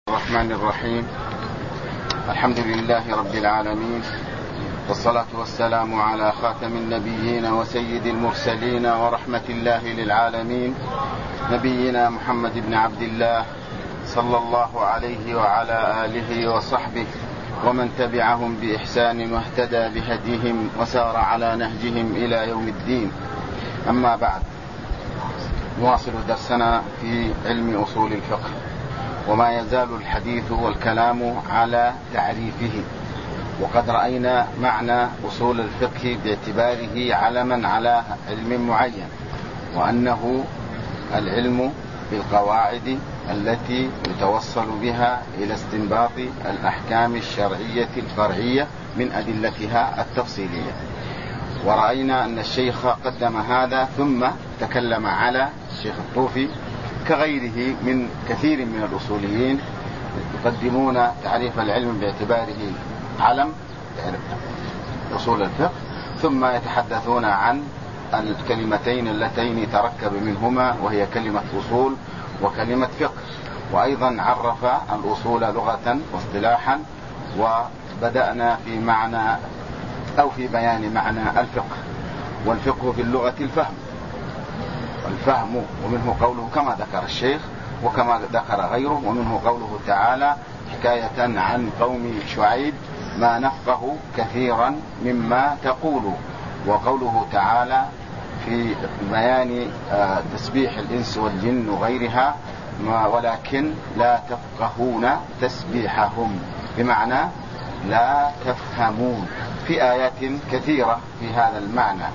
الرحمن الرحيم. الحمد لله رب العالمين، والصلاة والسلام على خاتم النبيين وسيد المرسلين ورحمة الله للعالمين، نبينا محمد بن عبد الله صلى الله عليه وعلى آله وصحبه ومن تبعهم بإحسان واهتدى بهديهم وسار على نهجهم إلى يوم الدين. أما بعد، نواصل درسنا في علم أصول الفقه، وما يزال الحديث والكلام على تعريفه. وقد رأينا معنى أصول الفقه باعتباره علما على علم معين، وأنه العلم بالقواعد التي يتوصل بها إلى استنباط الأحكام الشرعية الفرعية من أدلتها التفصيلية. ورأينا أن الشيخ قدم هذا ثم تكلم على الشيخ الطوفي كغيره من كثير من الأصوليين يقدمون تعريف العلم باعتباره علم أصول الفقه، ثم يتحدثون عن الكلمتين اللتين تركب منهما، وهي كلمة أصول وكلمة فقه. وأيضا عرف الأصول لغة واصطلاحا، وبدأنا في معنى أو في بيان معنى الفقه. والفقه في اللغة الفهم، ومنه قوله كما ذكر الشيخ وكما ذكر غيره، ومنه قوله تعالى حكاية عن قوم شعيب: ما نفقه كثيرا مما تقول. وقوله تعالى في بيان تسبيح الإنس والجن وغيرها: ولكن لا تفقهون تسبيحهم، بمعنى لا تفهمون، في آيات كثيرة في هذا المعنى.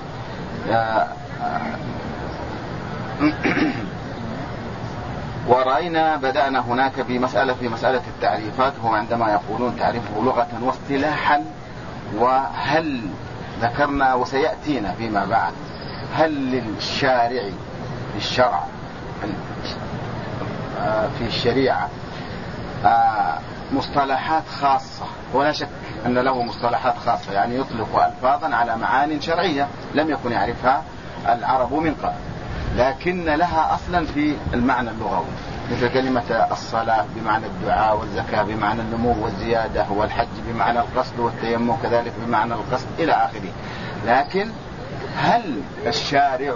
ورأينا بدأنا هناك في مسألة التعريفات، هو عندما يقولون تعريفه لغة واصطلاحا. وهل ذكرنا وسيأتينا فيما بعد هل للشارع للشرع في الشريعة مصطلحات خاصة؟ ولا شك أن له مصطلحات خاصة، يعني يطلق ألفاظا على معان شرعية لم يكن يعرفها العرب من قبل، لكن لها أصلا في المعنى اللغوي، مثل كلمة الصلاة بمعنى الدعاء، والزكاة بمعنى النمو والزيادة، والحج بمعنى القصد، والتيمم كذلك بمعنى القصد إلى آخره. لكن هل الشارع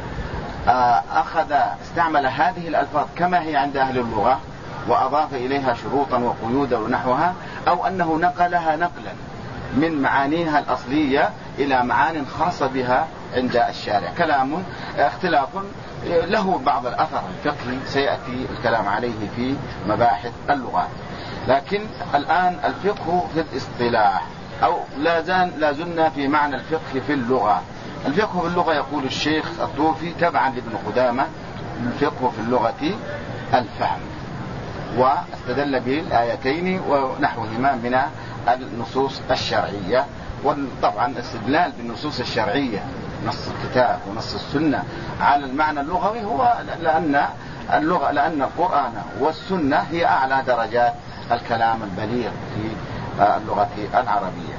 استعمل هذه الألفاظ كما هي عند أهل اللغة وأضاف إليها شروطا وقيودا ونحوها، أو أنه نقلها نقلا من معانيها الأصلية إلى معان خاصة بها عند الشارع؟ كلام اختلاف له بعض الأثر الفقهي سيأتي الكلام عليه في مباحث اللغات. لكن الآن الفقه في الاصطلاح، أو لا زلنا في معنى الفقه في اللغة. الفقه في اللغة يقول الشيخ الطوفي تبعا لابن قدامة: الفقه في اللغة الفهم. واستدل به الآيتين ونحوهما من النصوص الشرعية. وطبعا الاستدلال بالنصوص الشرعية، نص الكتاب ونص السنة، على المعنى اللغوي هو لأن القرآن والسنة هي أعلى درجات الكلام البليغ في اللغة العربية.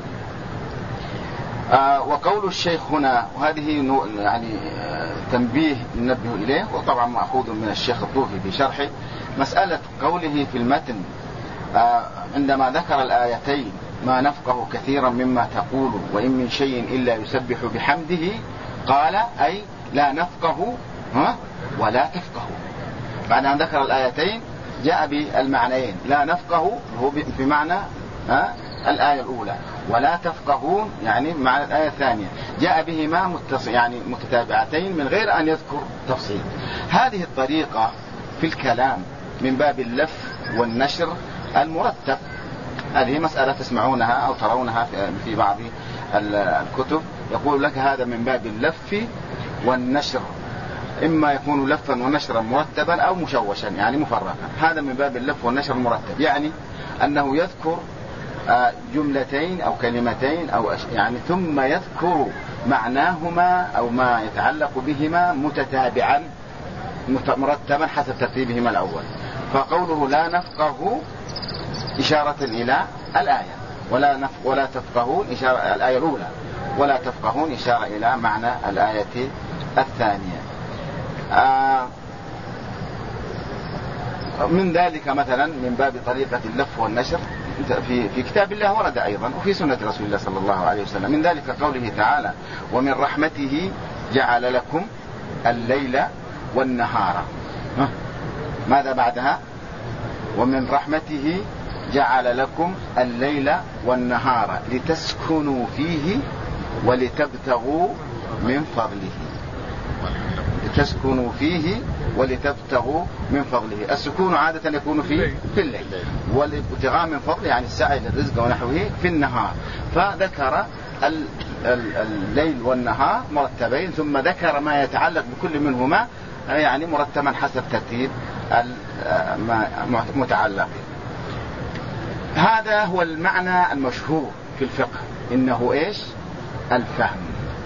وقول الشيخ هنا، وهذه يعني تنبيه ننبه إليه، وطبعا مأخوذ من الشيخ الطوفي في شرحه، مسألة قوله في المتن عندما ذكر الآيتين: ما نفقه كثيرا مما تقول وإن من شيء إلا يسبح بحمده، قال أي لا نفقه ولا تفقه. بعد أن ذكر الآيتين جاء بالمعنيين: لا نفقه هو بمعنى الآية الأولى، ولا تفقهون يعني معنى الآية الثانية، جاء بهما يعني متتابعتين من غير أن يذكر تفصيل. هذه الطريقة في الكلام من باب اللف والنشر المرتب. هذه مسألة تسمعونها أو ترونها في بعض الكتب، يقول لك هذا من باب اللف والنشر، إما يكون لفا ونشرا مرتبا أو مشوشا يعني مفرقا. هذا من باب اللف والنشر المرتب، يعني أنه يذكر جملتين أو كلمتين أو يعني ثم يذكر معناهما أو ما يتعلق بهما متتابعا مرتبا حسب ترتيبهما الأول. فقوله لا نفقه إشارة إلى الآية، ولا تفقهون إشارة الآية الأولى، ولا تفقهون إشارة إلى معنى الآية الثانية. من ذلك مثلا من باب طريقة اللف والنشر في كتاب الله ورد أيضا وفي سنة رسول الله صلى الله عليه وسلم. من ذلك قوله تعالى ومن رحمته جعل لكم الليل والنهار. ماذا بعدها؟ ومن رحمته جعل لكم الليل والنهار لتسكنوا فيه ولتبتغوا من فضله. لتسكنوا فيه ولتبتغوا من فضله. السكون عادة يكون في الليل، والابتغاء من فضله يعني السعي للرزق ونحوه في النهار. فذكر الليل والنهار مرتبين، ثم ذكر ما يتعلق بكل منهما يعني مرتبا حسب ترتيب متعلق. هذا هو المعنى المشهور في الفقه، إنه إيش؟ الفهم.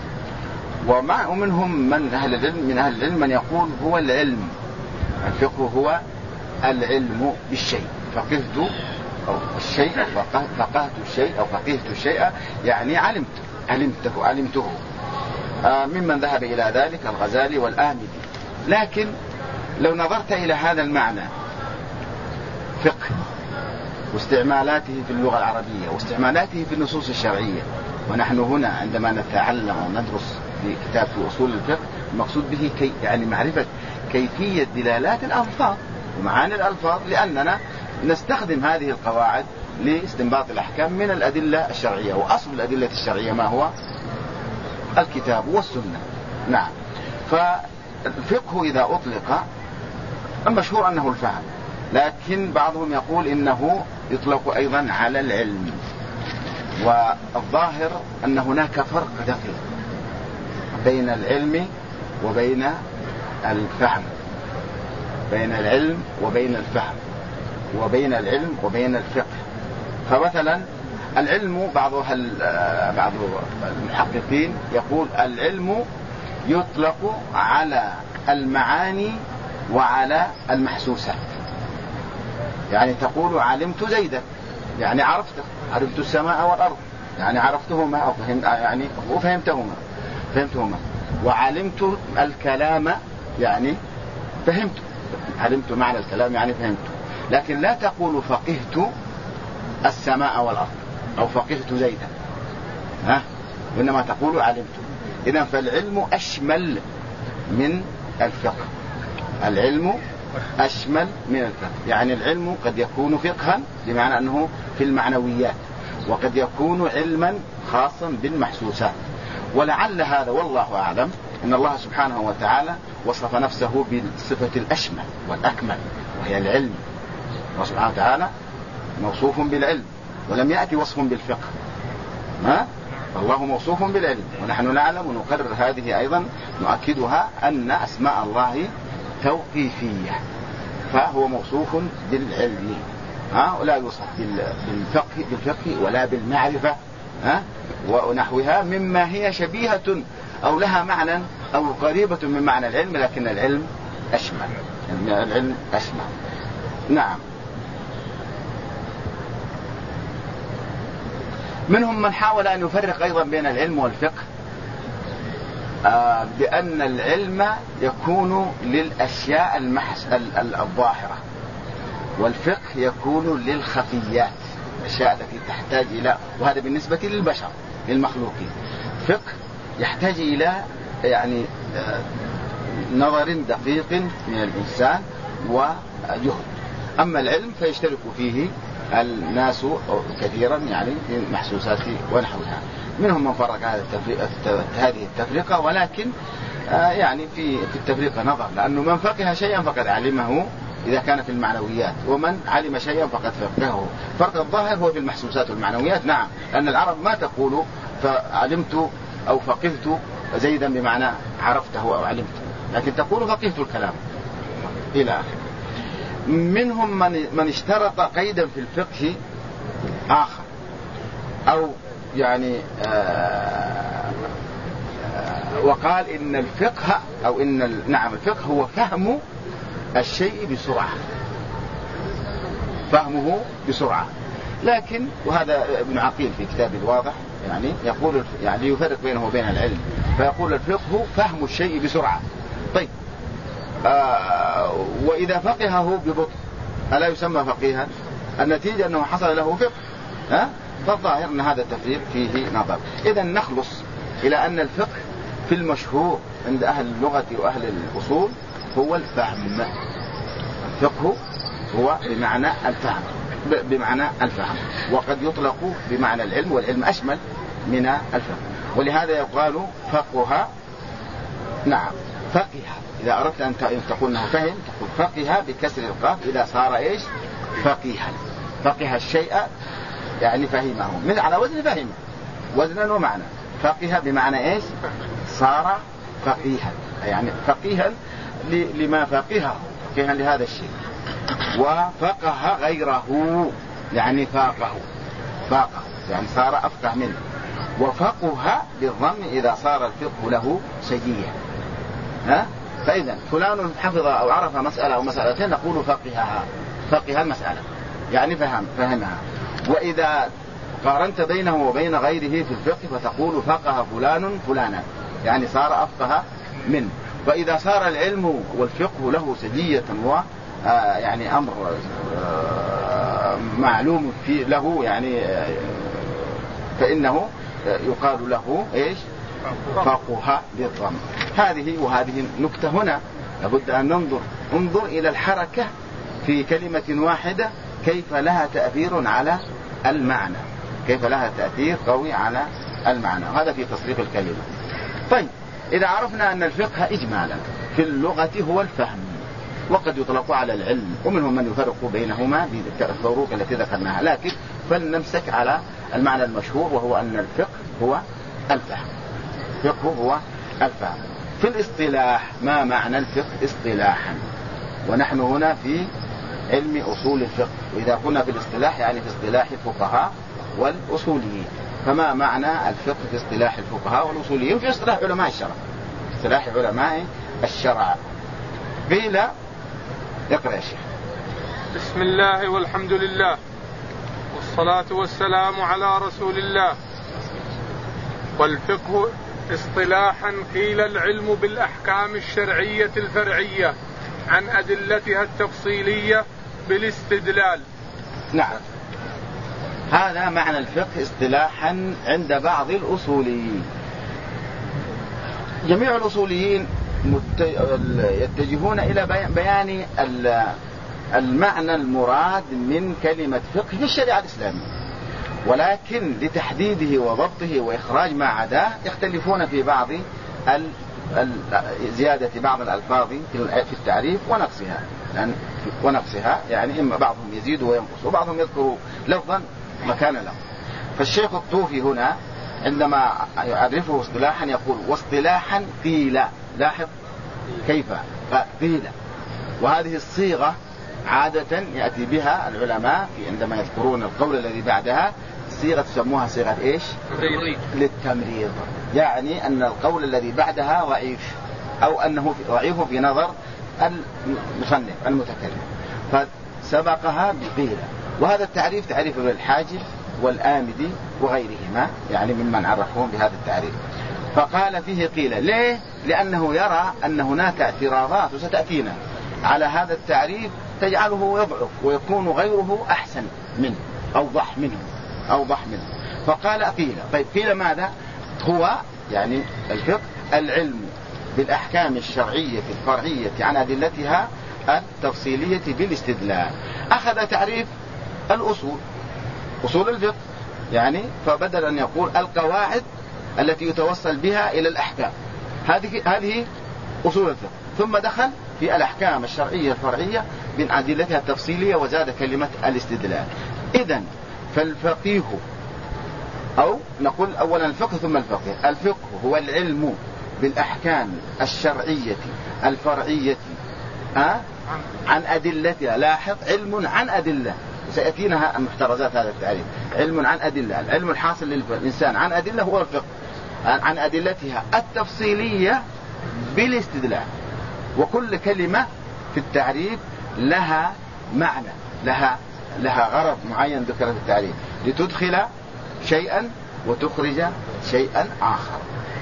ومنهم من أهل العلم من يقول هو العلم. الفقه هو العلم بالشيء. فقهت الشيء فقهت الشيء أو فقهت الشيء يعني علمته. ممن ذهب إلى ذلك الغزالي والآمدي. لكن لو نظرت إلى هذا المعنى فقه واستعمالاته في اللغة العربية واستعمالاته في النصوص الشرعية، ونحن هنا عندما نتعلم وندرس في كتاب في أصول الفقه المقصود به يعني معرفة كيفية دلالات الألفاظ ومعاني الألفاظ، لأننا نستخدم هذه القواعد لاستنباط الأحكام من الأدلة الشرعية. وأصل الأدلة الشرعية ما هو؟ الكتاب والسنة. نعم. فالفقه إذا أطلق المشهور أنه الفهم، لكن بعضهم يقول إنه يطلق أيضا على العلم. والظاهر أن هناك فرق دقيق بين العلم وبين الفهم، بين العلم وبين الفهم، وبين العلم وبين الفقه. فمثلا العلم بعض المحققين يقول العلم يطلق على المعاني وعلى المحسوسات. يعني تقول علمت زيدا يعني عرفت السماء والأرض يعني عرفتهما أو يعني وفهمتهما. وعلمت الكلام يعني فهمت، علمت معنى الكلام يعني فهمت. لكن لا تقول فقهت السماء والأرض أو فقهت زيدا، وإنما تقول علمت. إذن فالعلم أشمل من الفقه. العلم أشمل من الفقه. يعني العلم قد يكون فقها بمعنى أنه في المعنويات، وقد يكون علما خاصا بالمحسوسات. ولعل هذا والله أعلم أن الله سبحانه وتعالى وصف نفسه بالصفة الأشمل والأكمل وهي العلم. الله سبحانه وتعالى موصوف بالعلم ولم يأتي وصف بالفقه. فالله موصوف بالعلم، ونحن نعلم ونقرر هذه أيضا نؤكدها أن أسماء الله توقيفية، فهو موصوف بالعلم ولا يوصف بالفقه ولا بالمعرفة ونحوها مما هي شبيهة أو لها معنى أو قريبة من معنى العلم، لكن العلم أشمل. العلم أشمل. نعم. منهم من حاول أن يفرق أيضا بين العلم والفقه بأن العلم يكون للأشياء الظاهرة، والفقه يكون للخفيات، الأشياء التي تحتاج إلى، وهذا بالنسبة للبشر للمخلوقين. فقه يحتاج إلى يعني نظر دقيق من الإنسان وجهد. أما العلم فيشترك فيه الناس كثيرا يعني في محسوسات ونحوها. منهم من فرق هذه التفرقة، ولكن يعني في التفرقة نظر، لأنه من فقه شيئا فقد علمه إذا كان في المعنويات، ومن علم شيئا فقد فقهه. فرق الظاهر هو في المحسوسات والمعنويات. نعم، لأن العرب ما تقول فعلمت أو فقهت زيدا بمعنى عرفته أو علمته، لكن تقول فقهت الكلام إلى آخره. منهم من اشترط قيدا في الفقه آخر، أو يعني وقال إن الفقه أو نعم الفقه هو فهم الشيء بسرعة، فهمه بسرعة. لكن وهذا ابن عقيل في كتاب الواضح يعني يقول يعني يفرق بينه وبين العلم، فيقول الفقه فهم الشيء بسرعة. طيب وإذا فقهه ببطء ألا يسمى فقيها؟ النتيجة أنه حصل له فقه. فالظاهر أن هذا التفريق فيه نظر. إذن نخلص إلى أن الفقه في المشهور عند أهل اللغة وأهل الأصول هو الفهم. الفقه هو بمعنى الفهم، وقد يطلق بمعنى العلم، والعلم أشمل من الفهم. ولهذا يقال فقه. نعم، فقه. إذا أردت أن تقول أنه فهم تقول فقه بكسر القاف إذا صار إيش؟ فقيها. فقه الشيء يعني فهمه، من على وزن فهم، وزنا ومعنى. فقه بمعنى إيش؟ صار فقيها، يعني فقيها لما فقهه، فقيها لهذا الشيء. وفقه غيره يعني فاقه يعني صار أفقه منه. وفقه بالضم إذا صار الفقه له سجية. فإذا فلان حفظ أو عرف مسألة أو مسألتين نقول فقه المسألة يعني فهمها. وإذا قارنت بينه وبين غيره في الفقه فتقول فقه فلان فلانا يعني صار أفقه منه. وإذا صار العلم والفقه له سجية يعني أمر معلوم فيه له يعني فإنه يقال له إيش؟ فقه بالضم. وهذه نكتة هنا لابد أن ننظر إلى الحركة في كلمة واحدة كيف لها تأثير على المعنى، كيف لها تأثير قوي على المعنى. هذا في تصريف الكلمة. طيب، إذا عرفنا أن الفقه إجمالا في اللغة هو الفهم، وقد يطلق على العلم، ومنهم من يفرق بينهما بالفروق التي ذكرناها، لكن فلنمسك على المعنى المشهور وهو أن الفقه هو الفهم. الفقه هو الفهم. في الاصطلاح ما معنى الفقه اصطلاحا؟ ونحن هنا في علم أصول الفقه، وإذا كنا في الاصطلاح يعني في اصطلاح الفقهاء والأصوليين. فما معنى الفقه في اصطلاح الفقهاء والأصوليين في اصطلاح علماء الشرع؟ اصطلاح علماء الشرع. قيل اقرأ يا شيخ. بسم الله والحمد لله والصلاة والسلام على رسول الله. والفقه اصطلاحا قيل العلم بالأحكام الشرعية الفرعية عن أدلتها التفصيلية بالاستدلال. نعم، هذا معنى الفقه اصطلاحا عند بعض الأصوليين. جميع الأصوليين يتجهون إلى بيان المعنى المراد من كلمة فقه في الشريعة الإسلامية، ولكن لتحديده وضبطه وإخراج ما عداه يختلفون في بعض زيادة بعض الألفاظ في التعريف ونقصها يعني إما بعضهم يزيد وينقص وبعضهم يذكر لفظا مكان له. فالشيخ الطوفي هنا عندما يعرفه اصطلاحا يقول واصطلاحا قيل. لاحظ كيف قيل، وهذه الصيغة عادة يأتي بها العلماء عندما يذكرون القول الذي بعدها صيغة تسموها صيغة إيش؟ للتمريض، يعني أن القول الذي بعدها ضعيف أو أنه ضعيف في نظر المصنف المتكلم فسبقها بقيل. وهذا التعريف تعريف ابن الحاجب والآمدي وغيرهما يعني ممن عرفهم بهذا التعريف. فقال فيه قيل. ليه؟ لأنه يرى أن هناك اعتراضات وستأتينا على هذا التعريف تجعله يضعف ويكون غيره أحسن منه أوضح منه. فقال قيل. طيب قيل ماذا؟ هو يعني الفقه العلم بالأحكام الشرعية الفرعية عن أدلتها التفصيلية بالاستدلال. أخذ تعريف أصول الفقه يعني فبدل أن يقول القواعد التي يتوصل بها إلى الأحكام، هذه أصول الفقه، ثم دخل في الأحكام الشرعية الفرعية من أدلتها التفصيلية وزاد كلمة الاستدلال. إذن فالفقيه أو نقول أولا الفقه ثم الفقيه. الفقه هو العلم بالأحكام الشرعية الفرعية عن أدلتها. لاحظ علم عن أدلة، سيأتينا محترزات هذا التعريف. علم عن أدلة، العلم الحاصل للإنسان عن أدلة هو الفقه، عن أدلتها التفصيلية بالاستدلال. وكل كلمة في التعريف لها معنى، لها غرض معين ذكر في التعريف لتدخل شيئا وتخرج شيئا آخر.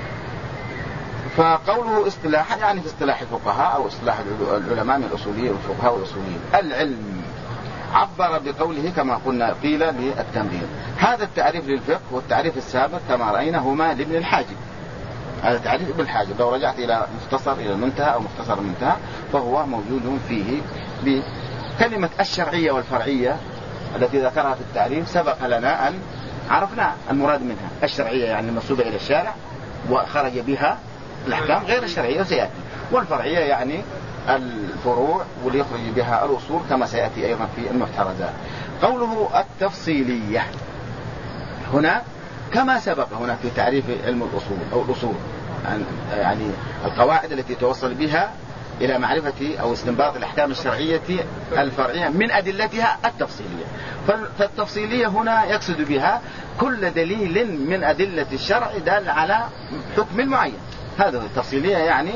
فقوله اصطلاحا يعني في اصطلاح الفقهاء أو اصطلاح العلماء من الأصوليين والفقهاء والأصوليين العلم عبر بقوله كما قلنا قيل للتمرين. هذا التعريف للفقه والتعريف السابق كما رأينا هما لابن الحاجب. هذا تعريف ابن الحاجب، لو رجعت إلى مختصر إلى المنتهى أو مختصر المنتهى فهو موجود فيه بكلمة الشرعية والفرعية التي ذكرها في التعريف. سبق لنا أن عرفنا المراد منها. الشرعية يعني المنسوبة إلى الشارع وخرج بها الأحكام غير الشرعية وسيأتي، والفرعية يعني الفروع واللي يخرج بها الأصول كما سيأتي أيضا في المفترضات. قوله التفصيلية هنا كما سبق هنا في تعريف علم الأصول أو الأصول يعني القواعد التي توصل بها إلى معرفة أو استنباط الأحكام الشرعية الفرعية من أدلتها التفصيلية. فالتفصيلية هنا يقصد بها كل دليل من أدلة الشرع دال على حكم معين. هذا التفصيلية يعني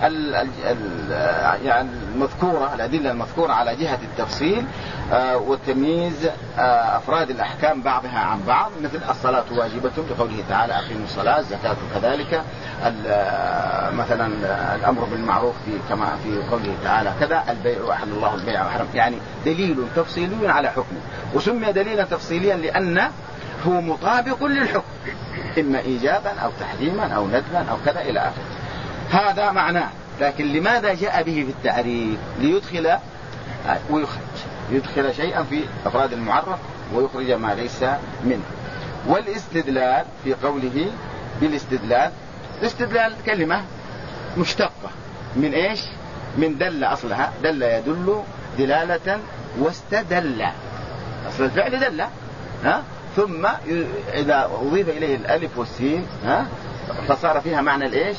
يعني المذكورة الأدلة المذكورة على جهة التفصيل وتمييز أفراد الأحكام بعضها عن بعض، مثل الصلاة واجبة بقوله تعالى أقيموا الصلاة، الزكاة كذلك، مثلا الأمر بالمعروف كما في قوله تعالى كذا، البيع وأحل الله البيع وحرم، يعني دليل تفصيلي على حكمه. وسمي دليلا تفصيليا لأنه هو مطابق للحكم إما إيجابا أو تحريما أو ندبا أو كذا إلى آخره. هذا معناه. لكن لماذا جاء به في التعريف؟ ليدخل ويخرج، يدخل شيئا في أفراد المعرف ويخرج ما ليس منه. والاستدلال في قوله بالاستدلال، الاستدلال كلمة مشتقة من إيش؟ من دل، أصلها دل يدل دلالة واستدل، أصل الفعل دل ثم إذا أضيف إليه الألف والسين فصار فيها معنى الإيش؟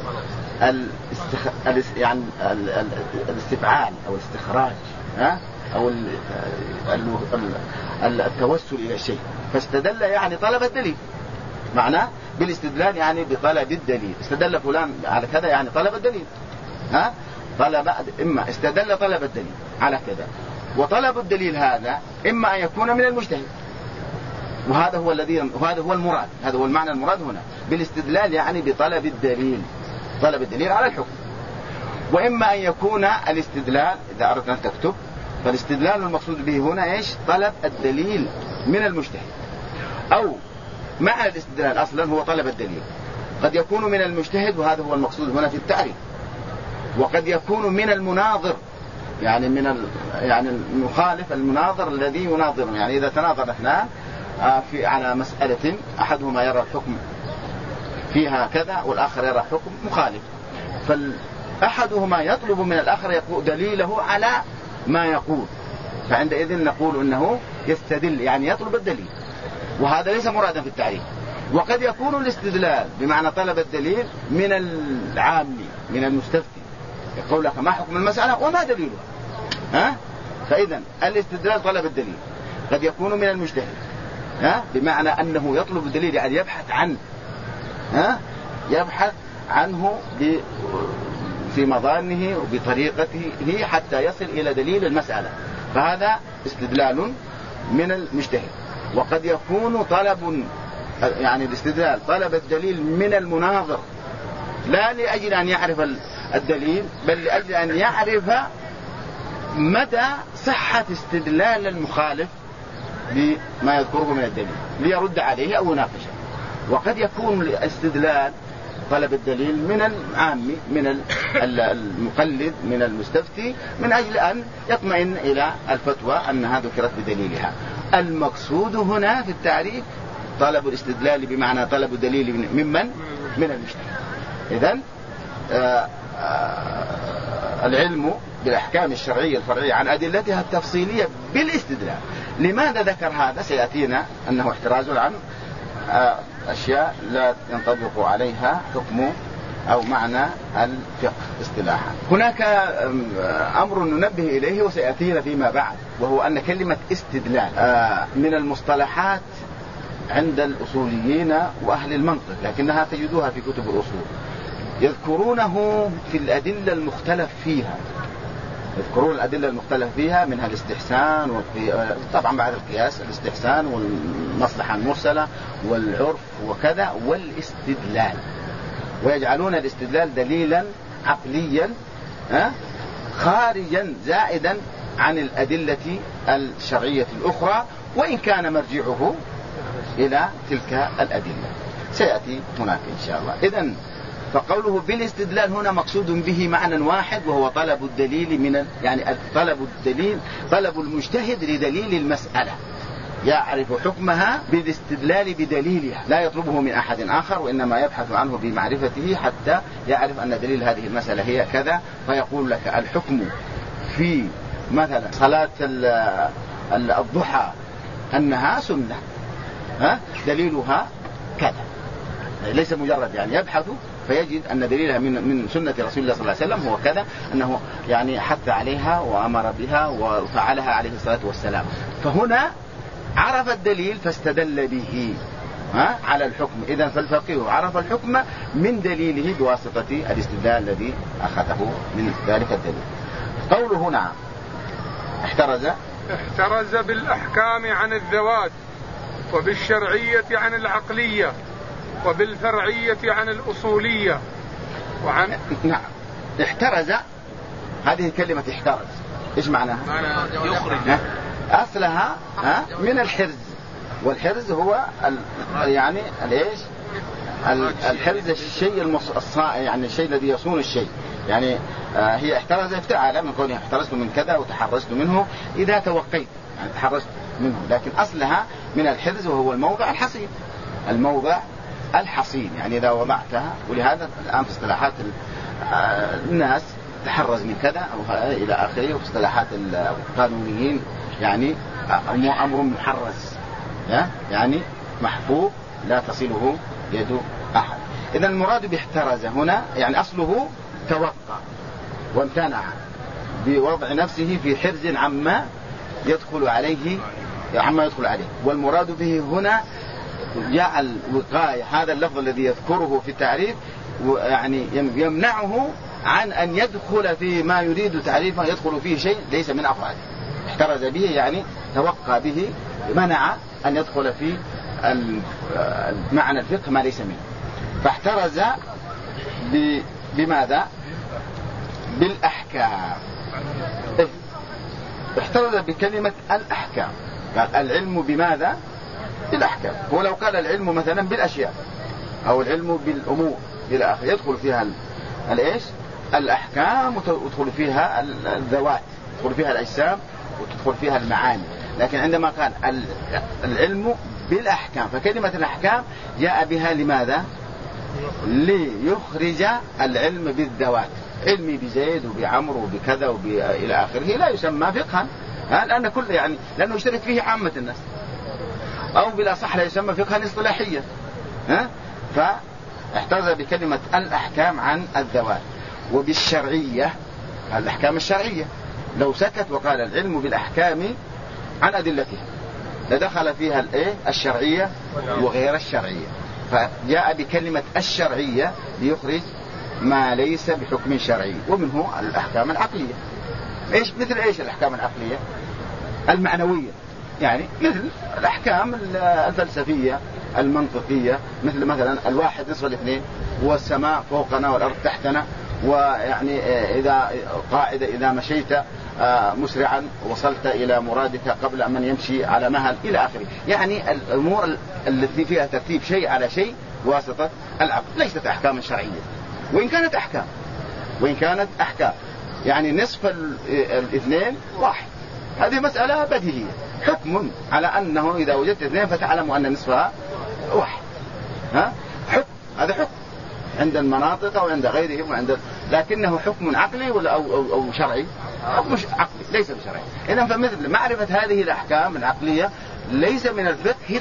يعني الاستفعال أو الاستخراج أو التوسل إلى الشيء. فاستدل يعني طلب الدليل، معناه بالاستدلال يعني بطلب الدليل. استدل فلان على كذا يعني طلب الدليل، طلب إما استدل طلب الدليل على كذا. وطلب الدليل هذا إما أن يكون من المجتهد، وهذا هو الذي وهذا هو المراد، هذا هو المعنى المراد هنا بالاستدلال، يعني بطلب الدليل، طلب الدليل على الحكم. وإما أن يكون الاستدلال إذا أردت أن تكتب، فالاستدلال المقصود به هنا إيش؟ طلب الدليل من المجتهد. أو معنى الاستدلال أصلا هو طلب الدليل، قد يكون من المجتهد وهذا هو المقصود هنا في التعريف، وقد يكون من المناظر يعني يعني المخالف المناظر الذي يناظر، يعني إذا تناظر اثنان على مسألة أحدهما يرى الحكم فيها كذا والآخر يرى حكم مخالف، فأحدهما يطلب من الآخر يقول دليله على ما يقول، فعندئذ نقول إنه يستدل يعني يطلب الدليل، وهذا ليس مرادا في التعريف. وقد يكون الاستدلال بمعنى طلب الدليل من العامي من المستفتي، يقول لك ما حكم المسألة وما دليلها، فإذا الاستدلال طلب الدليل. قد يكون من المجتهد بمعنى أنه يطلب الدليل يعني يبحث عنه في مظانه وبطريقته حتى يصل إلى دليل المسألة، فهذا استدلال من المجتهد. وقد يكون طلب يعني الاستدلال طلب الدليل من المناظر، لا لأجل أن يعرف الدليل بل لأجل أن يعرف مدى صحة استدلال المخالف بما يذكره من الدليل ليرد عليه أو يناقشه. وقد يكون الاستدلال طلب الدليل من العامي من المقلد من المستفتي من أجل أن يطمئن إلى الفتوى أنها ذكرت بدليلها. المقصود هنا في التعريف طلب الاستدلال بمعنى طلب الدليل من المجتهد. إذن العلم بالأحكام الشرعية الفرعية عن أدلتها التفصيلية بالاستدلال. لماذا ذكر هذا؟ سيأتينا أنه احتراز عن أشياء لا ينطبق عليها حكم أو معنى الفقه اصطلاحا. هناك أمر ننبه إليه وسيأتينا فيما بعد، وهو أن كلمة استدلال من المصطلحات عند الأصوليين وأهل المنطق، لكنها تجدوها في كتب الأصول، يذكرونه في الأدلة المختلف فيها، يذكرون الأدلة المختلف فيها منها الاستحسان طبعا بعد القياس الاستحسان والمصلحة المرسلة والعرف وكذا والاستدلال، ويجعلون الاستدلال دليلا عقليا خارجا زائدا عن الأدلة الشرعية الأخرى، وإن كان مرجعه إلى تلك الأدلة سيأتي هناك إن شاء الله. إذن فقوله بالاستدلال هنا مقصود به معنى واحد، وهو طلب الدليل يعني طلب المجتهد لدليل المسألة، يعرف حكمها بالاستدلال بدليلها، لا يطلبه من أحد آخر، وإنما يبحث عنه بمعرفته حتى يعرف أن دليل هذه المسألة هي كذا، فيقول لك الحكم في مثلا صلاة الضحى أنها سنة، دليلها كذا، ليس مجرد يعني يبحث فيجد أن دليلها من سنة رسول الله صلى الله عليه وسلم هو كذا، أنه يعني حث عليها وأمر بها وفعلها عليه الصلاة والسلام. فهنا عرف الدليل فاستدل به على الحكم. إذن فالفقيه عرف الحكم من دليله بواسطة الاستدلال الذي أخذه من ذلك الدليل. قوله نعم احترز بالأحكام عن الذوات، وبالشرعية عن العقلية، وبالفرعية عن الأصولية، نعم. احترز، هذه كلمة احترز إيش معناها؟ يخرج. أصلها من الحرز، والحرز هو يعني الإيش؟ الحرز الشيء يعني الشيء الذي يصون الشيء، يعني هي احترز افتعل من قولها احترزت من كذا وتحرزت منه إذا توقيت، يعني تحرزت منه، لكن أصلها من الحرز وهو الموضع الحصين، الموضع الحصين، يعني إذا وضعتها. ولهذا الآن في اصطلاحات الناس تحرز من كذا أو إلى آخره، وفي اصطلاحات القانونيين يعني أمر محرز، يعني محفوظ لا تصله يد أحد. إذن المراد باحترز هنا يعني أصله توقع وامتنع بوضع نفسه في حرز عما يدخل عليه، والمراد به هنا جاء الوقاية، هذا اللفظ الذي يذكره في التعريف يعني يمنعه عن أن يدخل في ما يريد تعريفه، يدخل فيه شيء ليس من أفراده. احترز به يعني توقع به، منع أن يدخل في معنى الفقه ما ليس منه. فاحترز بماذا؟ بالأحكام. احترز بكلمة الأحكام، قال العلم بماذا؟ بالأحكام. ولو قال العلم مثلا بالأشياء أو العلم بالأمور إلى آخره يدخل فيها الإيش؟ الأحكام، وتدخل فيها الذوات، تدخل فيها الأجسام، وتدخل فيها المعاني. لكن عندما قال العلم بالأحكام، فكلمة الأحكام جاء بها لماذا؟ ليخرج العلم بالذوات. علمي بزيد وبعمر وبكذا إلى آخره لا يسمى فقها، لأن كل يعني لأنه يشترك فيه عامة الناس، أو بلا صح لا يسمى فقها اصطلاحيا. فاحترز بكلمة الأحكام عن الذوات. وبالشرعية، الأحكام الشرعية، لو سكت وقال العلم بالأحكام عن أدلتها لدخل فيها الشرعية وغير الشرعية، فجاء بكلمة الشرعية ليخرج ما ليس بحكم شرعي، ومنه الأحكام العقلية. مثل إيش الأحكام العقلية؟ المعنوية، يعني مثل الأحكام الفلسفية المنطقية، مثلا الواحد نصف الاثنين، والسماء فوقنا والأرض تحتنا، ويعني قاعدة إذا مشيت مسرعا وصلت إلى مرادك قبل من يمشي على مهل إلى آخره. يعني الأمور التي فيها ترتيب شيء على شيء واسطة العقل، ليست أحكام شرعية، وإن كانت أحكام يعني نصف الاثنين واحد، هذه مسألة بديهية، حكم على أنه إذا وجدت اثنين فتعلم أن نصفها واحد. حكم، هذا حكم عند المناطق وعند غيرهم، لكنه حكم عقلي ولا أو شرعي؟ حكم عقلي ليس بشرعي. إذن فمثل معرفة هذه الأحكام العقلية ليس من الفقه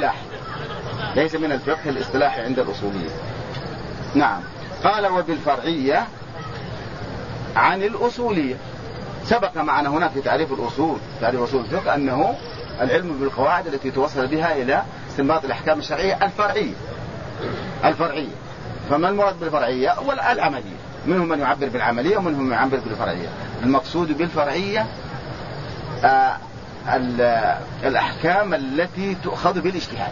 الاصطلاحي، عند الأصولية. نعم. قال وبالفرعية عن الأصولية. سبق معنا هنا في تعريف أصول الفقه أنه العلم بالقواعد التي توصل بها إلى استنباط الأحكام الشرعية الفرعية. فما المراد بالفرعية؟ والعملية، منهم من يعبر بالعملية ومنهم من يعبر بالفرعية. المقصود بالفرعية الأحكام التي تؤخذ بالاجتهاد،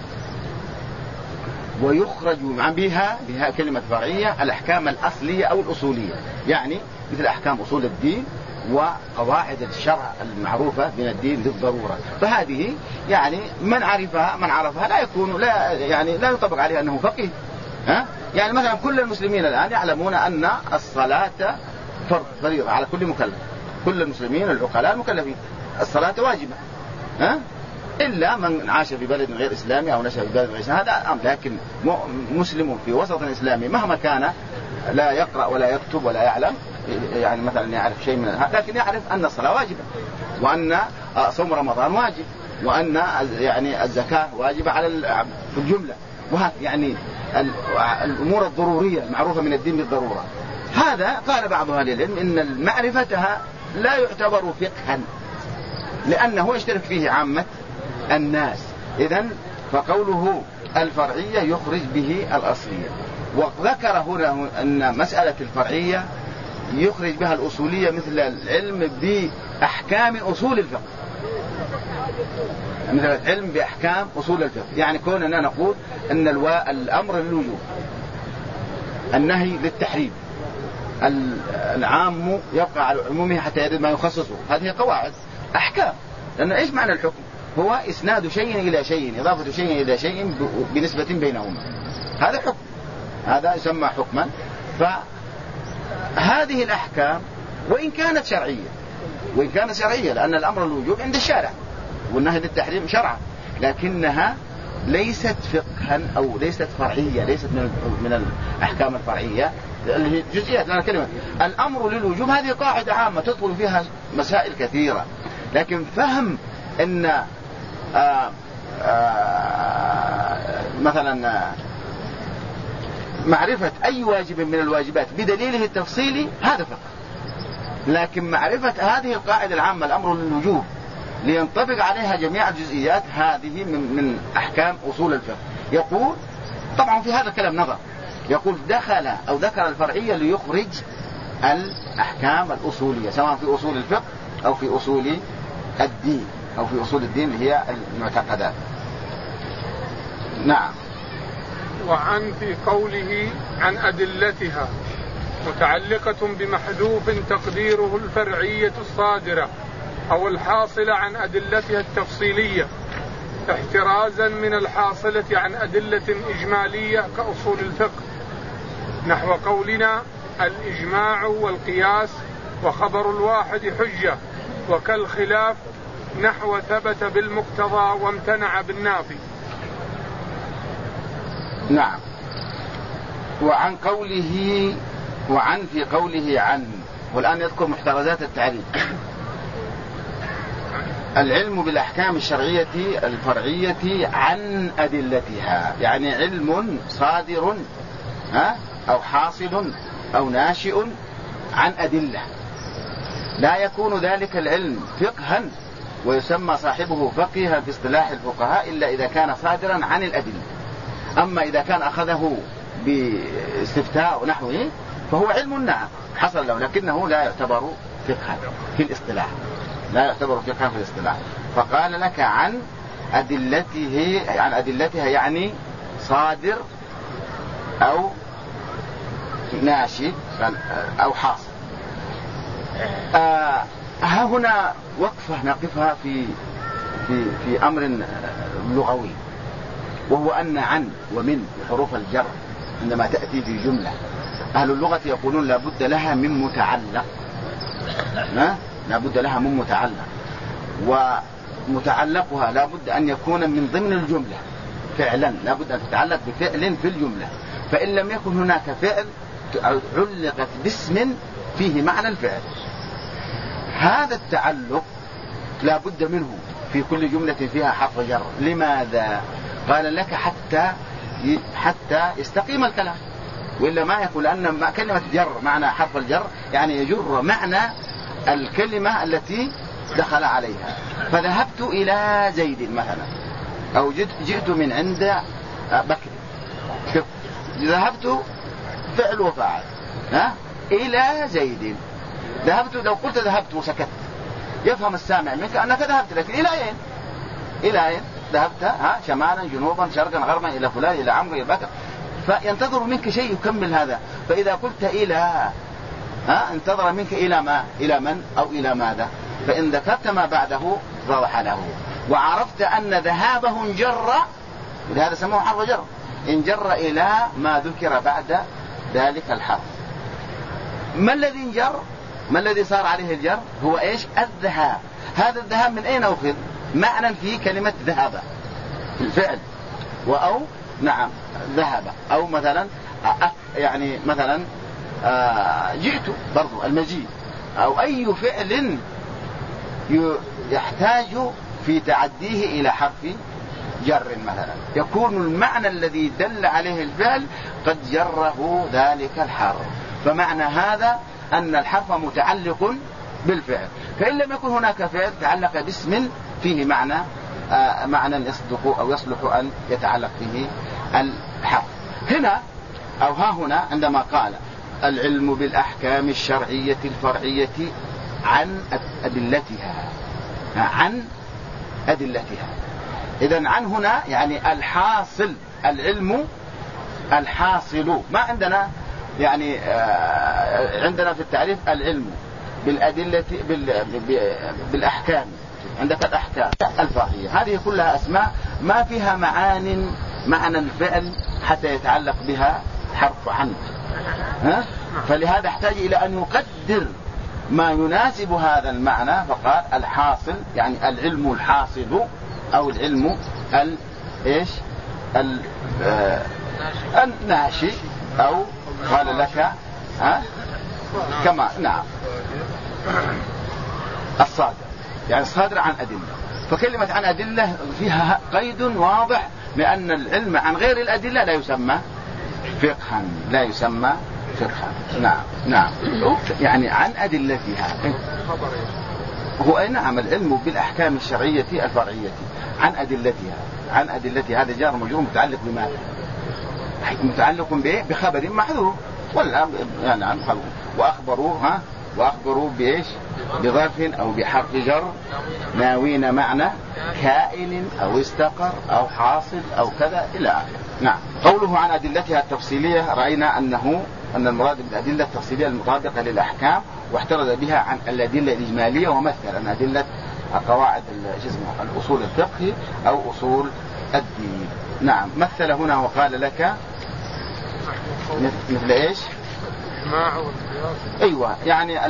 ويخرج بها كلمة فرعية الأحكام الأصلية أو الأصولية، يعني مثل أحكام أصول الدين وقواعد الشرع المعروفة من الدين بالضرورة. فهذه يعني من عرفها لا يطبق عليه أنه فقيه. يعني مثلا كل المسلمين الآن يعلمون أن الصلاة فريضة على كل مكلف، كل المسلمين العقلاء المكلفين الصلاة واجبة، إلا من عاش في بلد غير إسلامي أو نشأ في بلد غير إسلامي، هذا أمر. لكن مسلم في وسط إسلامي مهما كان لا يقرأ ولا يكتب ولا يعلم، يعني مثلا يعرف شيء من هذا، لكن يعرف أن الصلاة واجبة، وأن صوم رمضان واجب، وأن يعني الزكاة واجبة على الجملة، يعني الأمور الضرورية المعروفة من الدين بالضرورة. هذا قال بعض أهل العلم إن معرفتها لا يعتبر فقها لأنه يشترك فيه عامة الناس. إذن فقوله الفرعية يخرج به الأصلية. وذكر هنا أن مسألة الفرعية يخرج بها الأصولية مثل العلم بأحكام أصول الفقه، مثل العلم بأحكام أصول الفقه. يعني كوننا نقول أن الأمر للوجوب، النهي للتحريم، العام يبقى على عمومه حتى يرد ما يخصصه، هذه قواعد أحكام. لأن إيش معنى الحكم؟ هو إسناد شيء إلى شيء، إضافة شيء إلى شيء بنسبة بينهما، هذا حكم، هذا يسمى حكما. فهذه الأحكام وإن كانت شرعية لأن الأمر الوجوب عند الشارع والنهي للتحريم شرعا، لكنها ليست فقها أو ليست فرعية، ليست من الأحكام الفرعية اللي هي جزئيات. لأن كلمة الأمر للوجوب هذه قاعدة عامة تدخل فيها مسائل كثيرة، لكن فهم أن مثلا معرفة أي واجب من الواجبات بدليله التفصيلي هذا فقه. لكن معرفة هذه القاعدة العامة الأمر للوجوب لينطبق عليها جميع الجزئيات، هذه من أحكام أصول الفقه. يقول طبعا في هذا الكلام نظر، يقول دخل أو ذكر الفرعية ليخرج الأحكام الأصولية سواء في أصول الفقه أو في أصول الدين أو في أصول الدين اللي هي المعتقدات. نعم. وعن في قوله عن أدلتها متعلقة بمحذوف تقديره الفرعية الصادرة أو الحاصلة عن أدلتها التفصيلية، احترازا من الحاصلة عن أدلة إجمالية كأصول الفقه، نحو قولنا الإجماع والقياس وخبر الواحد حجة، وكالخلاف نحو ثبت بالمقتضى وامتنع بالنافي. نعم. وعن في قوله عن، والآن يذكر محترزات التعريف. العلم بالأحكام الشرعية الفرعية عن أدلتها، يعني علم صادر أو حاصل أو ناشئ عن أدلة، لا يكون ذلك العلم فقها ويسمى صاحبه فقيها في اصطلاح الفقهاء إلا إذا كان صادرا عن الأدلة. أما إذا كان أخذه باستفتاء ونحوه فهو علم نعم حصل له، لكنه لا يعتبر فقها في الاصطلاح، لا يعتبر فقها في الاصطلاح. فقال لك عن أدلتها يعني صادر أو ناشئ أو حاصل. ها هنا وقفة نقفها في أمر لغوي، وهو أن عن ومن حروف الجر عندما تأتي في جملة أهل اللغة يقولون لابد لها من متعلق، لابد لها من متعلق، ومتعلقها لابد أن يكون من ضمن الجملة فعلا، لابد أن تتعلق بفعل في الجملة. فإن لم يكن هناك فعل علقت باسم فيه معنى الفعل. هذا التعلق لابد منه في كل جملة فيها حرف جر. لماذا؟ قال لك حتى يستقيم الكلام، وإلا ما يقول أن كلمة جر معنى حرف الجر يعني يجر معنى الكلمة التي دخل عليها. فذهبت إلى زيد مثلا، أو جئت من عند بكر. ذهبت فعل وفاعل إلى زيد. ذهبت، لو قلت ذهبت وسكت يفهم السامع منك أنك ذهبت، لكن إلى أين ذهبت؟ شمالا جنوبا شرقا غربا إلى فلان إلى عمرو إلى بكر، فينتظر منك شيء يكمل هذا. فإذا قلت إلى انتظر منك إلى ما، إلى من أو إلى ماذا. فإن ذكرت ما بعده اتضح له، وعرفت أن ذهابه انجر، ولهذا سموه حرف جر، انجر إلى ما ذكر بعد ذلك الحرف. ما الذي انجر؟ ما الذي صار عليه الجر؟ هو إيش؟ الذهاب. هذا الذهاب من أين أخذ؟ معنى في كلمة ذهب الفعل، أو نعم ذهب، أو مثلا يعني مثلا جئت برضو المجيء، أو أي فعل يحتاج في تعديه إلى حرف جر مثلا، يكون المعنى الذي دل عليه الفعل قد جره ذلك الحرف. فمعنى هذا أن الحرف متعلق بالفعل، فإن لم يكن هناك فعل تعلق باسم فيه معنى يصدق أو يصلح أن يتعلق به الحرف. هنا أو ها هنا عندما قال العلم بالأحكام الشرعية الفرعية عن أدلتها، عن أدلتها، إذن عن هنا يعني الحاصل، العلم الحاصل. ما عندنا يعني عندنا في التعريف العلم بالأدلة بالأحكام، عندك الأحكام الفرعية، هذه كلها أسماء ما فيها معنى الفعل حتى يتعلق بها حرف عن. فلهذا احتاج إلى أن يقدر ما يناسب هذا المعنى، فقال الحاصل يعني العلم الحاصل، أو العلم إيش الناشئ، أو قال لك كما نعم الصادر، يعني الصادر عن أدلة. فكلمة عن أدلة فيها قيد واضح، لأن العلم عن غير الأدلة لا يسمى فقها، لا يسمى فقها. نعم يعني عن أدلتها هو نعم العلم بالأحكام الشرعية الفرعية عن أدلتها. عن أدلتها هذا جار مجرور متعلق بماذا؟ متعلق بخبر محذوف، ولا نعم وأخبروا بإيش؟ بظرف أو بحرف جر ناوين معنى كائن أو استقر أو حاصل أو كذا إلى آخره. نعم. قوله عن أدلتها التفصيلية، رأينا أن المراد بالأدلة التفصيلية المطابقة للأحكام، واحترز بها عن الأدلة الإجمالية، ومثل أن أدلة قواعد الأصول الفقه أو أصول الدين. نعم مثل هنا وقال لك مثل إيش؟ أيوة يعني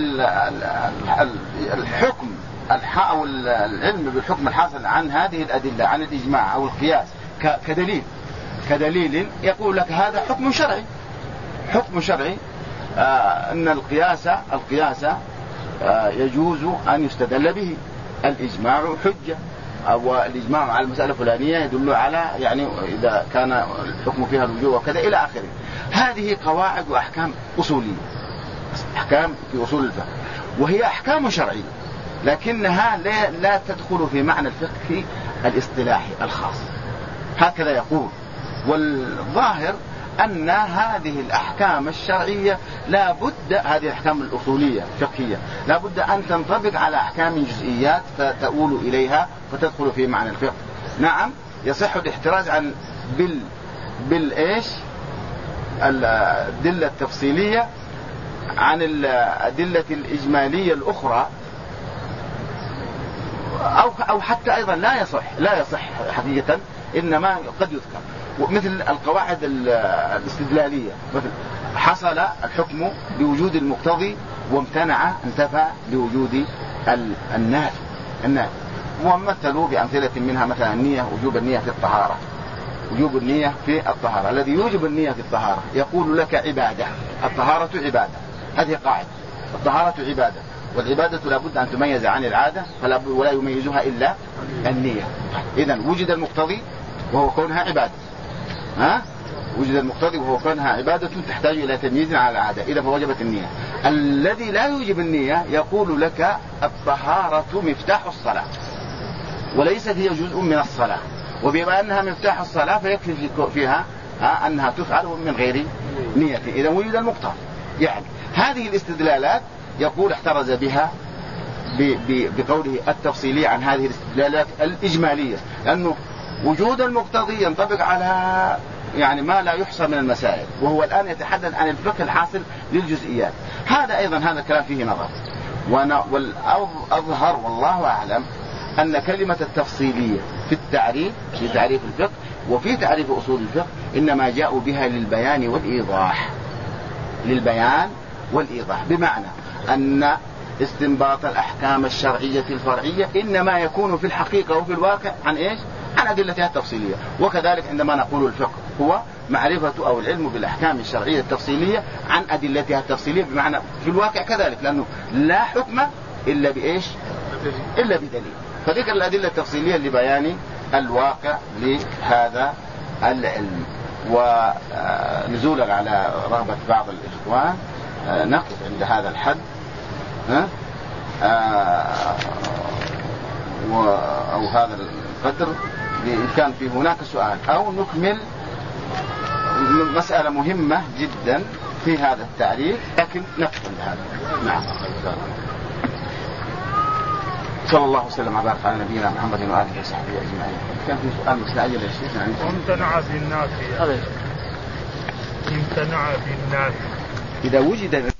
الحكم أو العلم بالحكم الحاصل عن هذه الأدلة، عن الإجماع أو القياس كدليل يقول لك هذا حكم شرعي. أن القياس يجوز أن يستدل به. الإجماع حجة، أو الإجماع على المسألة الفلانية يدل على يعني إذا كان الحكم فيها الوجوب وكذا إلى آخره. هذه قواعد وأحكام أصولية، أحكام في أصول الفقه، وهي أحكام شرعية، لكنها لا تدخل في معنى الفقه الاصطلاحي الخاص، هكذا يقول. والظاهر أن هذه الأحكام الشرعية هذه الأحكام الأصولية الفقهية لا بد أن تنطبق على أحكام جزئيات فتؤول إليها فتدخل في معنى الفقه. نعم يصح الاحتراز عن بالإيش الأدلة التفصيلية عن الأدلة الإجمالية الأخرى، أو حتى أيضا لا يصح حقيقة، إنما قد يذكر مثل القواعد الاستدلالية، مثل حصل الحكم بوجود المقتضي انتفى بوجود النافي. ومثلوا بأمثلة منها مثلا النية، وجوب النية في الطهارة، الذي يوجب النية في الطهارة يقول لك عبادة، الطهارة عبادة، هذه قاعدة، الطهارة عبادة، والعبادة لابد أن تميز عن العادة ولا يميزها إلا النية. إذن وجد المقتضي وهو كونها عبادة، وجد المقتضي وهو كونها عبادة تحتاج إلى تمييز على العادة، إذا فوجبت النية. الذي لا يوجب النية يقول لك الطهارة مفتاح الصلاة وليست هي جزء من الصلاة، وبما أنها مفتاح الصلاة فيكفي فيها أنها تفعل من غير نية، إذا وجد المقتضي. يعني هذه الاستدلالات يقول احترز بها بقوله التفصيلي عن هذه الاستدلالات الإجمالية، لأنه وجود المقتضي ينطبق على يعني ما لا يحصى من المسائل، وهو الآن يتحدث عن الفقه الحاصل للجزئيات. هذا أيضا هذا الكلام فيه نظر، والأظهر والله أعلم أن كلمة التفصيلية في التعريف، في تعريف الفقه وفي تعريف أصول الفقه، إنما جاءوا بها للبيان والإيضاح، للبيان والإيضاح، بمعنى أن استنباط الأحكام الشرعية الفرعية إنما يكون في الحقيقة وفي الواقع عن إيش؟ عن أدلتها التفصيلية. وكذلك عندما نقول الفقه هو معرفة أو العلم بالأحكام الشرعية التفصيلية عن أدلتها التفصيلية، بمعنى في الواقع كذلك، لأنه لا حكم إلا بإيش؟ إلا بدليل. فذكر الأدلة التفصيلية لبيان الواقع لهذا العلم. ونزولا على رغبة بعض الإخوان نقف عند هذا الحد، أو هذا القدر، إن كان في هناك سؤال أو نكمل مسألة مهمة جدا في هذا التعريف، لكن نقف عند هذا. نعم. صلى الله وسلم وبارك على نبينا محمد وآله وصحبه أجمعين. كان في سؤال مسائل يا شيخ؟ يعني امتنع بالنافية. امتنع بالنافية إذا وجد